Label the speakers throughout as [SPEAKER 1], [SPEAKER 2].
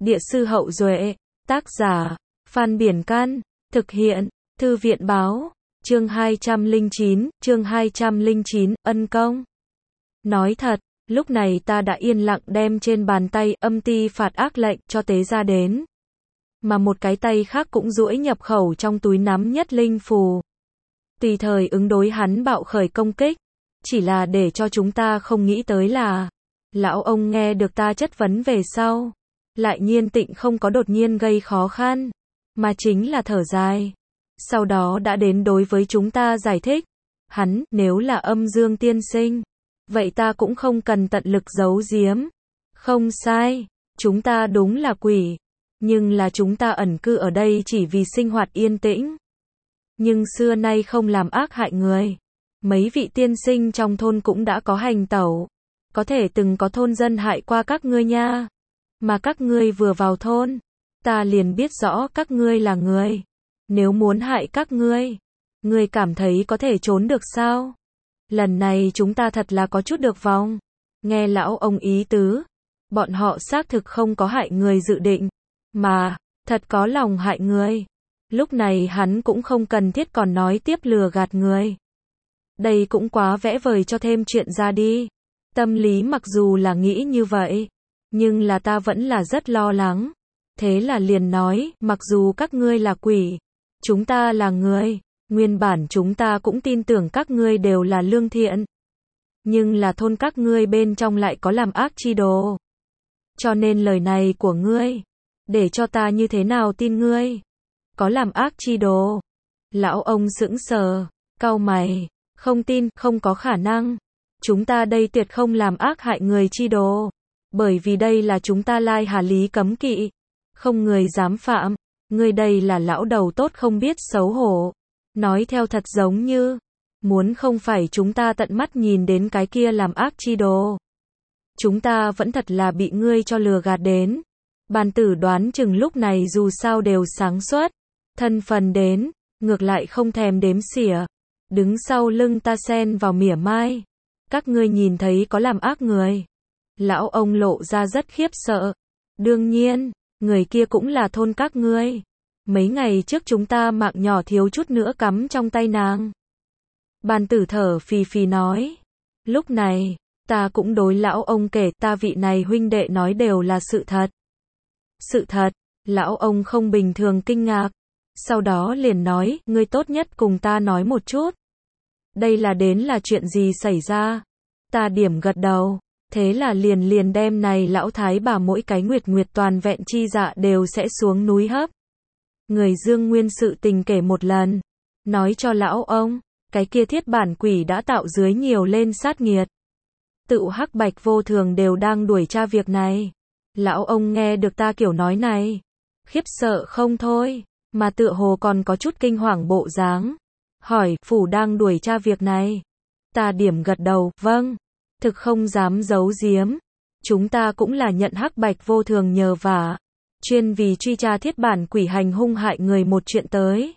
[SPEAKER 1] Địa sư Hậu Duệ, tác giả, Phan Biển Can, thực hiện, Thư viện Báo, chương 209, ân công. Nói thật, lúc này ta đã yên lặng đem trên bàn tay âm ti phạt ác lệnh cho tế ra đến. Mà một cái tay khác cũng duỗi nhập khẩu trong túi nắm nhất linh phù. Tùy thời ứng đối hắn bạo khởi công kích. Chỉ là để cho chúng ta không nghĩ tới là, lão ông nghe được ta chất vấn về sau. Lại nhiên tịnh không có đột nhiên gây khó khăn, mà chính là thở dài. Sau đó đã đến đối với chúng ta giải thích. Hắn, nếu là âm dương tiên sinh, vậy ta cũng không cần tận lực giấu giếm. Không sai, chúng ta đúng là quỷ. Nhưng là chúng ta ẩn cư ở đây chỉ vì sinh hoạt yên tĩnh. Nhưng xưa nay không làm ác hại người. Mấy vị tiên sinh trong thôn cũng đã có hành tẩu. Có thể từng có thôn dân hại qua các ngươi nha. Mà các ngươi vừa vào thôn, ta liền biết rõ các ngươi là người. Nếu muốn hại các ngươi cảm thấy có thể trốn được sao? Lần này chúng ta thật là có chút được vòng. Nghe lão ông ý tứ, bọn họ xác thực không có hại người dự định, mà thật có lòng hại người. Lúc này hắn cũng không cần thiết còn nói tiếp lừa gạt người. Đây cũng quá vẽ vời cho thêm chuyện ra đi. Tâm lý mặc dù là nghĩ như vậy, nhưng là ta vẫn là rất lo lắng. Thế là liền nói, mặc dù các ngươi là quỷ, chúng ta là người, nguyên bản chúng ta cũng tin tưởng các ngươi đều là lương thiện. Nhưng là thôn các ngươi bên trong lại có làm ác chi đồ. Cho nên lời này của ngươi, để cho ta như thế nào tin ngươi? Có làm ác chi đồ? Lão ông sững sờ, cau mày, không tin, không có khả năng. Chúng ta đây tuyệt không làm ác hại người chi đồ. Bởi vì đây là chúng ta Lai Hà Lý cấm kỵ. Không người dám phạm. Ngươi đây là lão đầu tốt không biết xấu hổ. Nói theo thật giống như, muốn không phải chúng ta tận mắt nhìn đến cái kia làm ác chi đồ. Chúng ta vẫn thật là bị ngươi cho lừa gạt đến. Bàn tử đoán chừng lúc này dù sao đều sáng suốt. Thân phần đến, ngược lại không thèm đếm xỉa. Đứng sau lưng ta xen vào mỉa mai. Các ngươi nhìn thấy có làm ác người. Lão ông lộ ra rất khiếp sợ. Đương nhiên, người kia cũng là thôn các ngươi. Mấy ngày trước chúng ta mạng nhỏ thiếu chút nữa cắm trong tay nàng. Bàn tử thở phì phì nói. Lúc này, ta cũng đối lão ông kể ta vị này huynh đệ nói đều là sự thật. Sự thật, lão ông không bình thường kinh ngạc. Sau đó liền nói, ngươi tốt nhất cùng ta nói một chút. Đây là chuyện gì xảy ra? Ta điểm gật đầu. Thế là liền đem này lão thái bà mỗi cái nguyệt toàn vẹn chi dạ đều sẽ xuống núi hấp. Người Dương Nguyên sự tình kể một lần. Nói cho lão ông, cái kia thiết bản quỷ đã tạo dưới nhiều lên sát nghiệt. Tự Hắc Bạch Vô Thường đều đang đuổi tra việc này. Lão ông nghe được ta kiểu nói này. Khiếp sợ không thôi, mà tựa hồ còn có chút kinh hoàng bộ dáng. Hỏi, phủ đang đuổi tra việc này. Ta điểm gật đầu, vâng. Thực không dám giấu giếm. Chúng ta cũng là nhận Hắc Bạch Vô Thường nhờ vả. Chuyên vì truy tra thiết bản quỷ hành hung hại người một chuyện tới.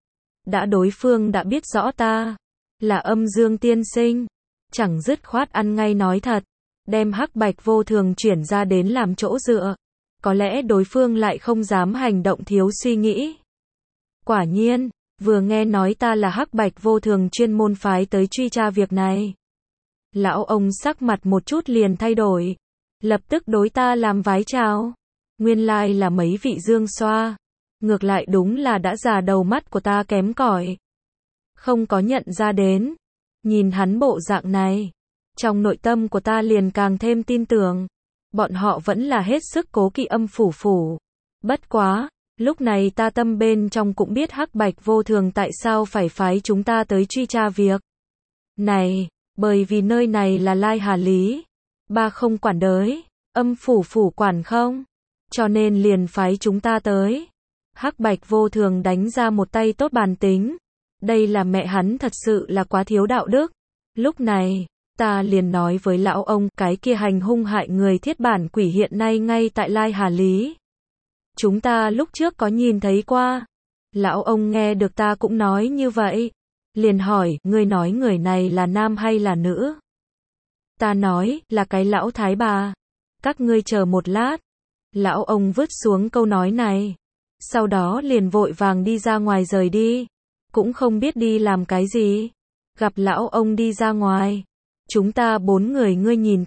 [SPEAKER 1] Đối phương đã biết rõ ta là âm dương tiên sinh. Chẳng dứt khoát ăn ngay nói thật. Đem Hắc Bạch Vô Thường chuyển ra đến làm chỗ dựa. Có lẽ đối phương lại không dám hành động thiếu suy nghĩ. Quả nhiên, vừa nghe nói ta là Hắc Bạch Vô Thường chuyên môn phái tới truy tra việc này. Lão ông sắc mặt một chút liền thay đổi. Lập tức đối ta làm vái chào. Nguyên lai là mấy vị dương xoa. Ngược lại đúng là đã già đầu mắt của ta kém cỏi. Không có nhận ra đến. Nhìn hắn bộ dạng này. Trong nội tâm của ta liền càng thêm tin tưởng. Bọn họ vẫn là hết sức cố kỵ âm phủ. Bất quá, lúc này ta tâm bên trong cũng biết Hắc Bạch Vô Thường tại sao phải phái chúng ta tới truy tra việc này. Bởi vì nơi này là Lai Hà Lý. Ba không quản đới. Âm phủ quản không. Cho nên liền phái chúng ta tới. Hắc Bạch Vô Thường đánh ra một tay tốt bàn tính. Đây là mẹ hắn thật sự là quá thiếu đạo đức. Lúc này, ta liền nói với lão ông, cái kia hành hung hại người thiết bản quỷ hiện nay ngay tại Lai Hà Lý. Chúng ta lúc trước có nhìn thấy qua. Lão ông nghe được ta cũng nói như vậy. Liền hỏi, ngươi nói người này là nam hay là nữ? Ta nói, là cái lão thái bà. Các ngươi chờ một lát. Lão ông vứt xuống câu nói này. Sau đó liền vội vàng đi ra ngoài rời đi. Cũng không biết đi làm cái gì. Gặp lão ông đi ra ngoài. Chúng ta 4 người, ngươi nhìn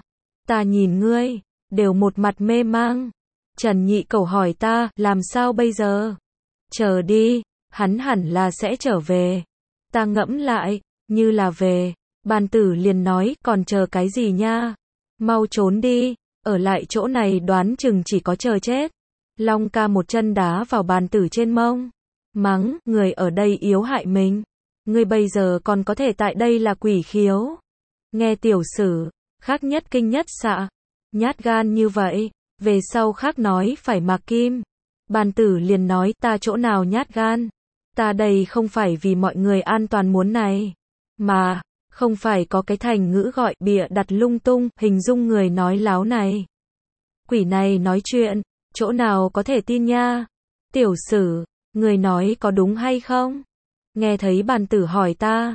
[SPEAKER 1] ta nhìn ngươi, đều một mặt mê mang. Trần Nhị Cẩu hỏi ta, làm sao bây giờ? Chờ đi, hắn hẳn là sẽ trở về. Ta ngẫm lại, như là về. Bàn tử liền nói, còn chờ cái gì nha? Mau trốn đi, ở lại chỗ này đoán chừng chỉ có chờ chết. Long ca một chân đá vào bàn tử trên mông. Mắng, người ở đây yếu hại mình. Ngươi bây giờ còn có thể tại đây là quỷ khiếu. Nghe tiểu sử, khác nhất kinh nhất xạ. Nhát gan như vậy, về sau khác nói phải mặc kim. Bàn tử liền nói, ta chỗ nào nhát gan. Ta đây không phải vì mọi người an toàn muốn này. Mà, không phải có cái thành ngữ gọi bịa đặt lung tung, hình dung người nói láo này. Quỷ này nói chuyện, chỗ nào có thể tin nha. Tiểu sử, người nói có đúng hay không? Nghe thấy bàn tử hỏi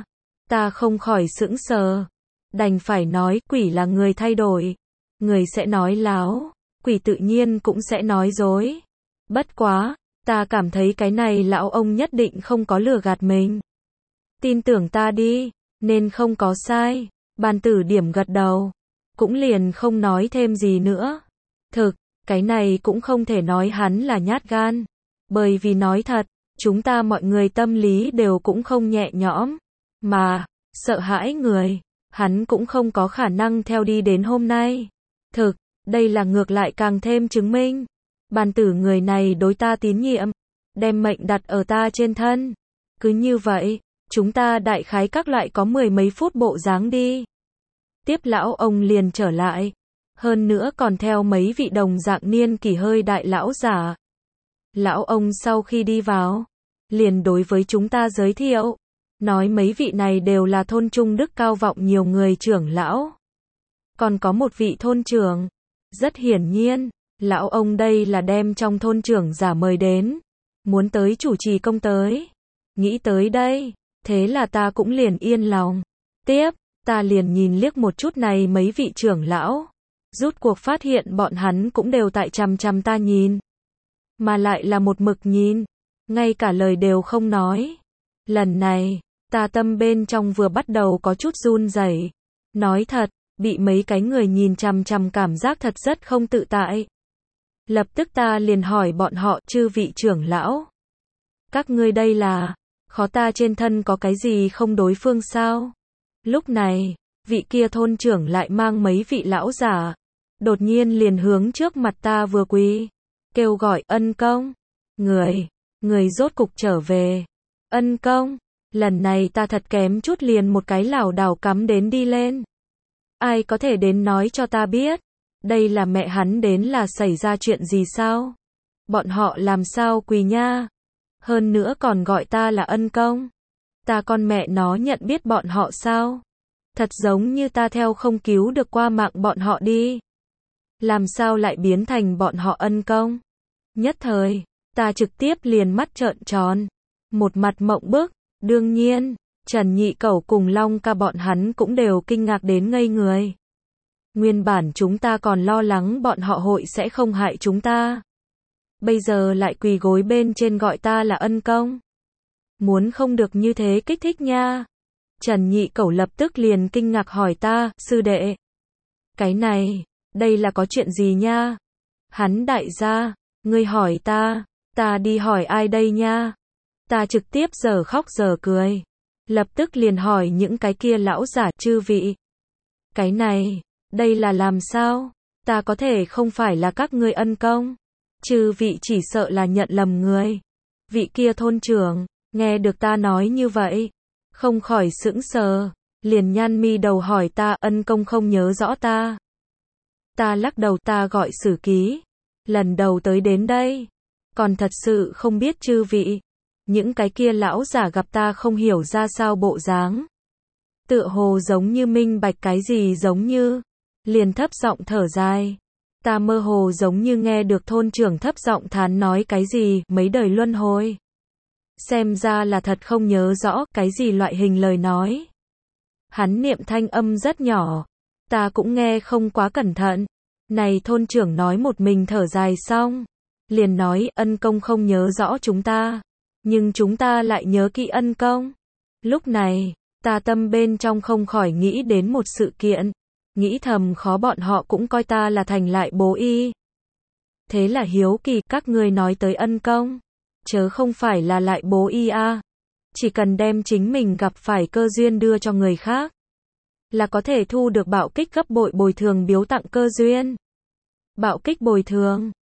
[SPEAKER 1] ta không khỏi sững sờ. Đành phải nói, quỷ là người thay đổi. Người sẽ nói láo, quỷ tự nhiên cũng sẽ nói dối. Bất quá, ta cảm thấy cái này lão ông nhất định không có lừa gạt mình. Tin tưởng ta đi, nên không có sai. Bàn tử điểm gật đầu, cũng liền không nói thêm gì nữa. Thực, cái này cũng không thể nói hắn là nhát gan. Bởi vì nói thật, chúng ta mọi người tâm lý đều cũng không nhẹ nhõm. Mà, sợ hãi người, hắn cũng không có khả năng theo đi đến hôm nay. Thực, đây là ngược lại càng thêm chứng minh. Bàn tử người này đối ta tín nhiệm, đem mệnh đặt ở ta trên thân. Cứ như vậy, chúng ta đại khái các loại có 10 mấy phút bộ dáng đi. Tiếp lão ông liền trở lại. Hơn nữa còn theo mấy vị đồng dạng niên kỷ hơi đại lão giả. Lão ông sau khi đi vào, liền đối với chúng ta giới thiệu. Nói mấy vị này đều là thôn trung đức cao vọng nhiều người trưởng lão. Còn có một vị thôn trưởng. Rất hiển nhiên, lão ông đây là đem trong thôn trưởng giả mời đến. Muốn tới chủ trì công tới. Nghĩ tới đây, thế là ta cũng liền yên lòng. Tiếp, ta liền nhìn liếc một chút này mấy vị trưởng lão. Rút cuộc phát hiện bọn hắn cũng đều tại chằm chằm ta nhìn. Mà lại là một mực nhìn. Ngay cả lời đều không nói. Lần này, ta tâm bên trong vừa bắt đầu có chút run rẩy. Nói thật, bị mấy cái người nhìn chằm chằm cảm giác thật rất không tự tại. Lập tức ta liền hỏi bọn họ, chư vị trưởng lão. Các ngươi đây là, khó ta trên thân có cái gì không đối phương sao? Lúc này, vị kia thôn trưởng lại mang mấy vị lão giả. Đột nhiên liền hướng trước mặt ta vừa quỳ. Kêu gọi, ân công. Người rốt cục trở về. Ân công. Lần này ta thật kém chút liền một cái lảo đảo cắm đến đi lên. Ai có thể đến nói cho ta biết. Đây là mẹ hắn đến là xảy ra chuyện gì sao? Bọn họ làm sao quỳ nha? Hơn nữa còn gọi ta là ân công. Ta con mẹ nó nhận biết bọn họ sao? Thật giống như ta theo không cứu được qua mạng bọn họ đi. Làm sao lại biến thành bọn họ ân công? Nhất thời, ta trực tiếp liền mắt trợn tròn. Một mặt mộng bức. Đương nhiên, Trần Nhị Cẩu cùng Long ca bọn hắn cũng đều kinh ngạc đến ngây người. Nguyên bản chúng ta còn lo lắng bọn họ hội sẽ không hại chúng ta. Bây giờ lại quỳ gối bên trên gọi ta là ân công. Muốn không được như thế kích thích nha. Trần Nhị Cẩu lập tức liền kinh ngạc hỏi ta, sư đệ. Cái này, đây là có chuyện gì nha? Hắn đại gia, ngươi hỏi ta đi hỏi ai đây nha? Ta trực tiếp giờ khóc giờ cười. Lập tức liền hỏi những cái kia lão giả, chư vị. Cái này, đây là làm sao? Ta có thể không phải là các ngươi ân công. Chư vị chỉ sợ là nhận lầm người. Vị kia thôn trưởng, nghe được ta nói như vậy. Không khỏi sững sờ. Liền nhăn mi đầu hỏi ta, ân công không nhớ rõ ta. Ta lắc đầu, ta gọi Sử Ký. Lần đầu tới đến đây. Còn thật sự không biết chư vị. Những cái kia lão giả gặp ta không hiểu ra sao bộ dáng. Tựa hồ giống như minh bạch cái gì giống như. Liền thấp giọng thở dài. Ta mơ hồ giống như nghe được thôn trưởng thấp giọng thán nói cái gì, mấy đời luân hồi. Xem ra là thật không nhớ rõ cái gì loại hình lời nói. Hắn niệm thanh âm rất nhỏ. Ta cũng nghe không quá cẩn thận. Này thôn trưởng nói một mình thở dài xong. Liền nói ân công không nhớ rõ chúng ta. Nhưng chúng ta lại nhớ kỹ ân công. Lúc này, ta tâm bên trong không khỏi nghĩ đến một sự kiện. Nghĩ thầm khó bọn họ cũng coi ta là thành lại bố y. Thế là hiếu kỳ các ngươi nói tới ân công. Chớ không phải là lại bố y à. Chỉ cần đem chính mình gặp phải cơ duyên đưa cho người khác. Là có thể thu được bạo kích gấp bội bồi thường biếu tặng cơ duyên. Bạo kích bồi thường.